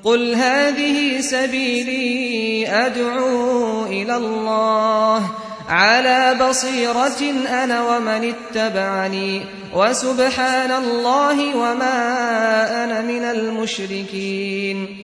قل هذه سبيلي أدعو إلى الله على بصيرة أنا ومن اتبعني وسبحان الله وما أنا من المشركين.